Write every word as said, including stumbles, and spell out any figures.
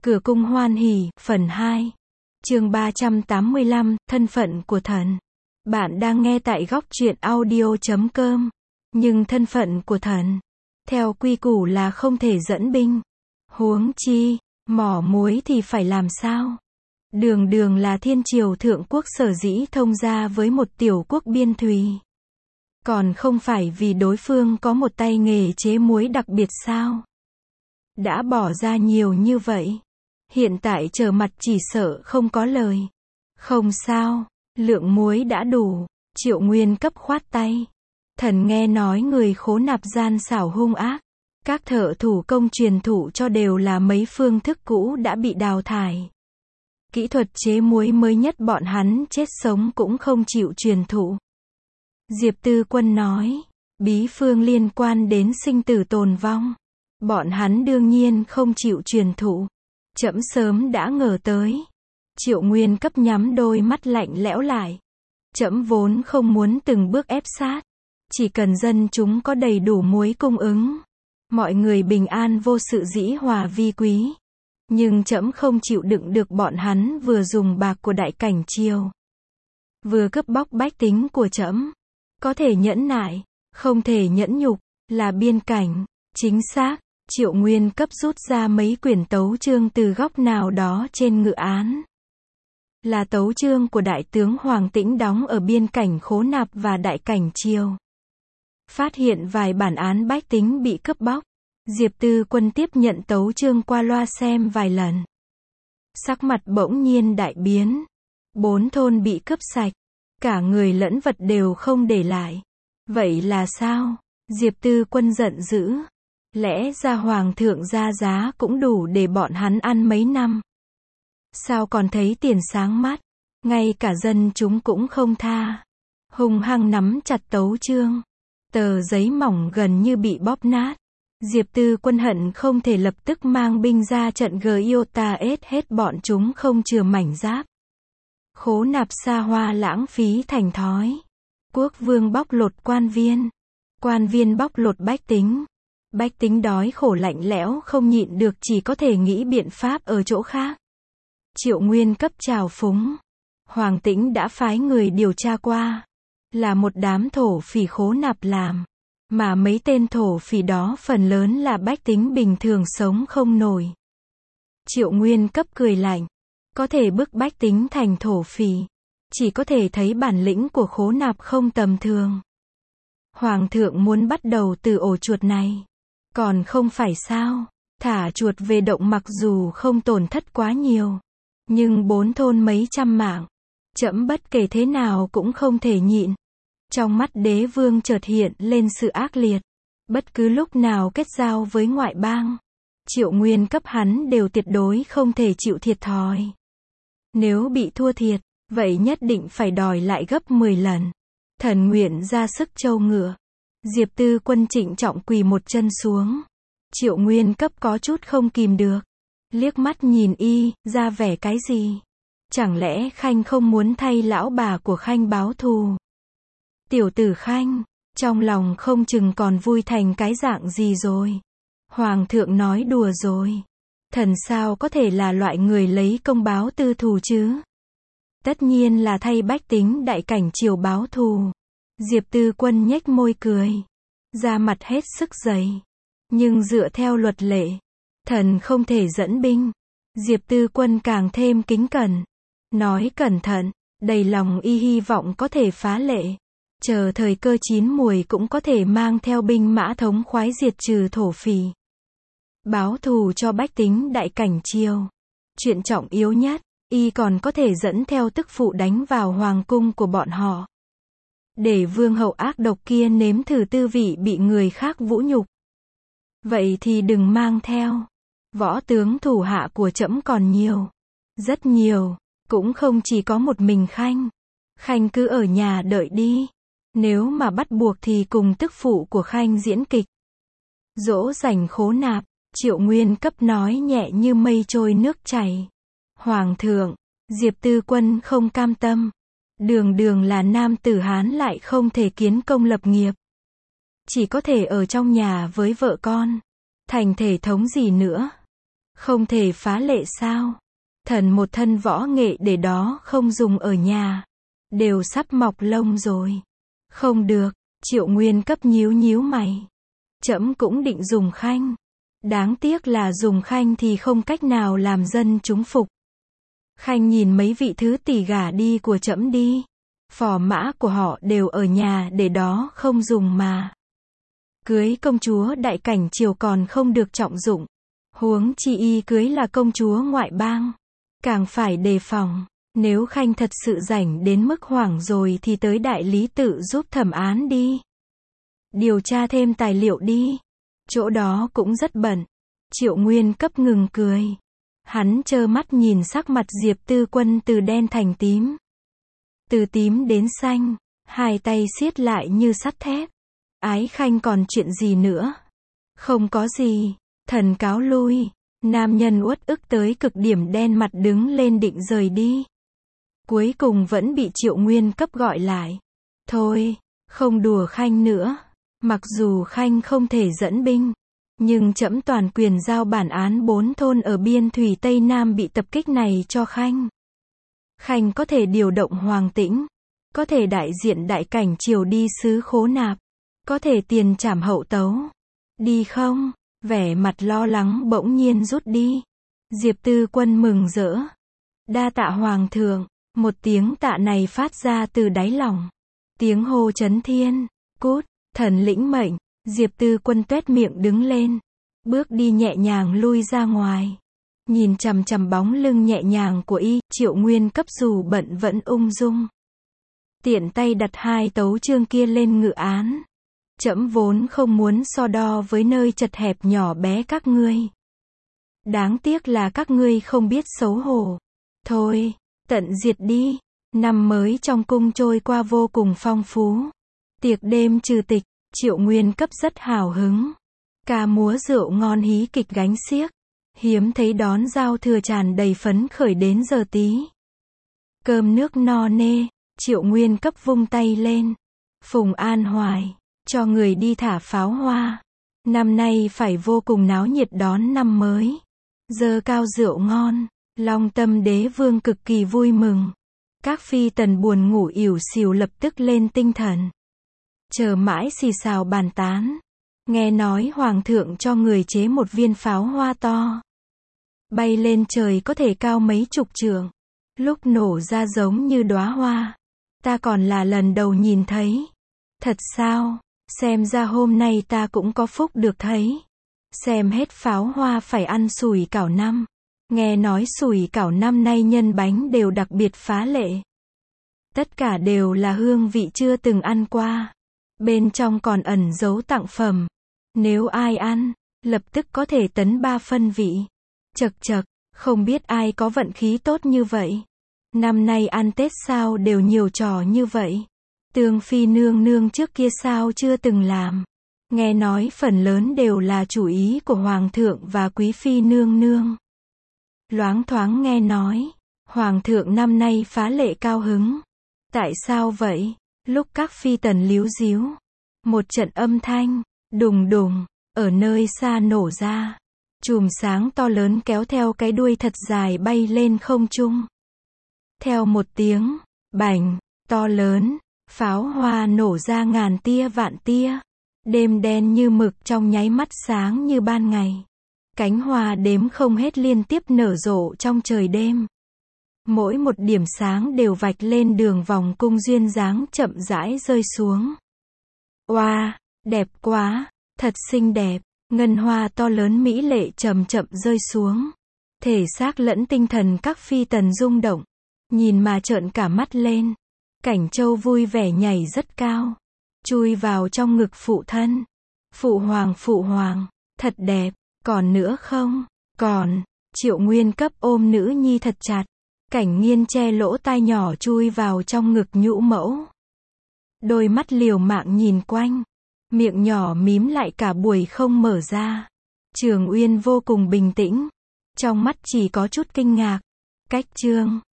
Cửa cung hoan hỉ, phần hai. Chương ba trăm tám mươi lăm, thân phận của thần. Bạn đang nghe tại góc truyện audio chấm com. Nhưng thân phận của thần, theo quy củ là không thể dẫn binh. Huống chi, mỏ muối thì phải làm sao? Đường đường là thiên triều thượng quốc sở dĩ thông gia với một tiểu quốc biên thùy. Còn không phải vì đối phương có một tay nghề chế muối đặc biệt sao? Đã bỏ ra nhiều như vậy. Hiện tại trở mặt chỉ sợ không có lời. Không sao, lượng muối đã đủ. Triệu Nguyên cấp khoát tay. Thần nghe nói người khố nạp gian xảo hung ác. Các thợ thủ công truyền thụ cho đều là mấy phương thức cũ đã bị đào thải. Kỹ thuật chế muối mới nhất bọn hắn chết sống cũng không chịu truyền thụ. Diệp Tư Quân nói, bí phương liên quan đến sinh tử tồn vong. Bọn hắn đương nhiên không chịu truyền thụ. Trẫm sớm đã ngờ tới. Triệu Nguyên cấp nhắm đôi mắt lạnh lẽo lại. Trẫm vốn không muốn từng bước ép sát. Chỉ cần dân chúng có đầy đủ muối cung ứng. Mọi người bình an vô sự dĩ hòa vi quý. Nhưng trẫm không chịu đựng được bọn hắn vừa dùng bạc của đại cảnh triều. Vừa cướp bóc bách tính của trẫm. Có thể nhẫn nại, không thể nhẫn nhục, là biên cảnh. Chính xác. Triệu Nguyên cấp rút ra mấy quyển tấu chương từ góc nào đó trên ngự án. Là tấu chương của đại tướng Hoàng Tĩnh đóng ở biên cảnh khố nạp và đại cảnh triều. Phát hiện vài bản án bách tính bị cướp bóc. Diệp Tư Quân tiếp nhận tấu chương qua loa xem vài lần. Sắc mặt bỗng nhiên đại biến. Bốn thôn bị cướp sạch. Cả người lẫn vật đều không để lại. Vậy là sao? Diệp Tư Quân giận dữ. Lẽ ra hoàng thượng ra giá cũng đủ để bọn hắn ăn mấy năm. Sao còn thấy tiền sáng mắt? Ngay cả dân chúng cũng không tha. Hung hăng nắm chặt tấu chương. Tờ giấy mỏng gần như bị bóp nát. Diệp Tư Quân hận không thể lập tức mang binh ra trận Giota ết hết bọn chúng không chừa mảnh giáp. Khố nạp xa hoa lãng phí thành thói. Quốc vương bóc lột quan viên. Quan viên bóc lột bách tính. Bách tính đói khổ lạnh lẽo không nhịn được chỉ có thể nghĩ biện pháp ở chỗ khác. Triệu Nguyên cấp trào phúng. Hoàng Tĩnh đã phái người điều tra qua. Là một đám thổ phỉ khố nạp làm. Mà mấy tên thổ phỉ đó phần lớn là bách tính bình thường sống không nổi. Triệu Nguyên cấp cười lạnh. Có thể bức bách tính thành thổ phỉ. Chỉ có thể thấy bản lĩnh của khố nạp không tầm thường. Hoàng thượng muốn bắt đầu từ ổ chuột này. Còn không phải sao, thả chuột về động mặc dù không tổn thất quá nhiều. Nhưng bốn thôn mấy trăm mạng. Trẫm bất kể thế nào cũng không thể nhịn. Trong mắt đế vương chợt hiện lên sự ác liệt. Bất cứ lúc nào kết giao với ngoại bang. Triệu Nguyên cấp hắn đều tuyệt đối không thể chịu thiệt thòi. Nếu bị thua thiệt, vậy nhất định phải đòi lại gấp mười lần. Thần nguyện ra sức trâu ngựa. Diệp Tư Quân trịnh trọng quỳ một chân xuống. Triệu Nguyên cấp có chút không kìm được. Liếc mắt nhìn y, ra vẻ cái gì? Chẳng lẽ Khanh không muốn thay lão bà của Khanh báo thù? Tiểu tử Khanh, trong lòng không chừng còn vui thành cái dạng gì rồi. Hoàng thượng nói đùa rồi. Thần sao có thể là loại người lấy công báo tư thù chứ? Tất nhiên là thay bách tính đại cảnh triều báo thù. Diệp Tư Quân nhếch môi cười. Da mặt hết sức dày. Nhưng dựa theo luật lệ, thần không thể dẫn binh. Diệp Tư Quân càng thêm kính cẩn. Nói cẩn thận, đầy lòng y hy vọng có thể phá lệ. Chờ thời cơ chín muồi cũng có thể mang theo binh mã thống khoái diệt trừ thổ phỉ. Báo thù cho bách tính đại cảnh triều. Chuyện trọng yếu nhất, y còn có thể dẫn theo tức phụ đánh vào hoàng cung của bọn họ. Để vương hậu ác độc kia nếm thử tư vị bị người khác vũ nhục. Vậy thì đừng mang theo. Võ tướng thủ hạ của trẫm còn nhiều. Rất nhiều. Cũng không chỉ có một mình Khanh. Khanh cứ ở nhà đợi đi. Nếu mà bắt buộc thì cùng tức phụ của Khanh diễn kịch. Dỗ dành khố nạp. Triệu Nguyên cấp nói nhẹ như mây trôi nước chảy. Hoàng thượng. Diệp Tư Quân không cam tâm. Đường đường là nam tử Hán lại không thể kiến công lập nghiệp. Chỉ có thể ở trong nhà với vợ con. Thành thể thống gì nữa. Không thể phá lệ sao? Thần một thân võ nghệ để đó không dùng ở nhà. Đều sắp mọc lông rồi. Không được, Triệu Nguyên Cấp nhíu nhíu mày. Trẫm cũng định dùng khanh. Đáng tiếc là dùng khanh thì không cách nào làm dân chúng phục. Khanh nhìn mấy vị thứ tỷ gả đi của trẫm đi. Phò mã của họ đều ở nhà để đó không dùng mà. Cưới công chúa đại cảnh triều còn không được trọng dụng. Huống chi y cưới là công chúa ngoại bang. Càng phải đề phòng. Nếu Khanh thật sự rảnh đến mức hoảng rồi thì tới đại lý tự giúp thẩm án đi. Điều tra thêm tài liệu đi. Chỗ đó cũng rất bận. Triệu Nguyên Cấp ngừng cười. Hắn trơ mắt nhìn sắc mặt Diệp Tư Quân từ đen thành tím. Từ tím đến xanh. Hai tay siết lại như sắt thép. Ái Khanh còn chuyện gì nữa? Không có gì. Thần cáo lui. Nam nhân uất ức tới cực điểm đen mặt đứng lên định rời đi. Cuối cùng vẫn bị Triệu Nguyên Cấp gọi lại. Thôi, không đùa Khanh nữa. Mặc dù Khanh không thể dẫn binh, nhưng trẫm toàn quyền giao bản án bốn thôn ở biên thủy Tây Nam bị tập kích này cho Khanh. Khanh có thể điều động Hoàng Tĩnh, có thể đại diện đại cảnh triều đi sứ khố nạp, có thể tiền trảm hậu tấu. Đi không? Vẻ mặt lo lắng bỗng nhiên rút đi. Diệp Tư Quân mừng rỡ. Đa tạ Hoàng thượng. Một tiếng tạ này phát ra từ đáy lòng. Tiếng hô chấn thiên. Cút, thần lĩnh mệnh. Diệp Tư Quân tuét miệng đứng lên. Bước đi nhẹ nhàng lui ra ngoài. Nhìn chằm chằm bóng lưng nhẹ nhàng của y, Triệu Nguyên Cấp dù bận vẫn ung dung. Tiện tay đặt hai tấu chương kia lên ngự án. Trẫm vốn không muốn so đo với nơi chật hẹp nhỏ bé các ngươi. Đáng tiếc là các ngươi không biết xấu hổ. Thôi, tận diệt đi. Năm mới trong cung trôi qua vô cùng phong phú. Tiệc đêm trừ tịch, Triệu Nguyên Cấp rất hào hứng. Ca múa rượu ngon hí kịch gánh xiếc. Hiếm thấy đón giao thừa tràn đầy phấn khởi đến giờ tí. Cơm nước no nê, Triệu Nguyên Cấp vung tay lên. Phùng An Hoài, cho người đi thả pháo hoa. Năm nay phải vô cùng náo nhiệt đón năm mới. Dơ cao rượu ngon, Long Tâm Đế Vương cực kỳ vui mừng. Các phi tần buồn ngủ ỉu xìu lập tức lên tinh thần. Chờ mãi xì xào bàn tán. Nghe nói Hoàng thượng cho người chế một viên pháo hoa to. Bay lên trời có thể cao mấy chục trượng. Lúc nổ ra giống như đóa hoa. Ta còn là lần đầu nhìn thấy. Thật sao? Xem ra hôm nay ta cũng có phúc được thấy. Xem hết pháo hoa phải ăn sủi cảo năm. Nghe nói sủi cảo năm nay nhân bánh đều đặc biệt phá lệ. Tất cả đều là hương vị chưa từng ăn qua. Bên trong còn ẩn giấu tặng phẩm. Nếu ai ăn, lập tức có thể tấn ba phân vị. Chật chật, không biết ai có vận khí tốt như vậy. Năm nay ăn Tết sao đều nhiều trò như vậy. Tương Phi nương nương trước kia sao chưa từng làm. Nghe nói phần lớn đều là chủ ý của Hoàng thượng và Quý Phi nương nương. Loáng thoáng nghe nói, Hoàng thượng năm nay phá lệ cao hứng. Tại sao vậy? Lúc các phi tần líu díu, một trận âm thanh, đùng đùng, ở nơi xa nổ ra. Chùm sáng to lớn kéo theo cái đuôi thật dài bay lên không trung. Theo một tiếng, bành, to lớn, pháo hoa nổ ra ngàn tia vạn tia. Đêm đen như mực trong nháy mắt sáng như ban ngày. Cánh hoa đếm không hết liên tiếp nở rộ trong trời đêm. Mỗi một điểm sáng đều vạch lên đường vòng cung duyên dáng chậm rãi rơi xuống. Oa, wow, đẹp quá, thật xinh đẹp. Ngân hoa to lớn mỹ lệ chậm chậm rơi xuống. Thể xác lẫn tinh thần các phi tần rung động. Nhìn mà trợn cả mắt lên. Cảnh Châu vui vẻ nhảy rất cao. Chui vào trong ngực phụ thân. Phụ hoàng phụ hoàng, thật đẹp, còn nữa không? Còn, Triệu Nguyên Cấp ôm nữ nhi thật chặt. Cảnh Nghiên che lỗ tai nhỏ chui vào trong ngực nhũ mẫu. Đôi mắt liều mạng nhìn quanh. Miệng nhỏ mím lại cả buổi không mở ra. Trường Uyên vô cùng bình tĩnh. Trong mắt chỉ có chút kinh ngạc. Cách chương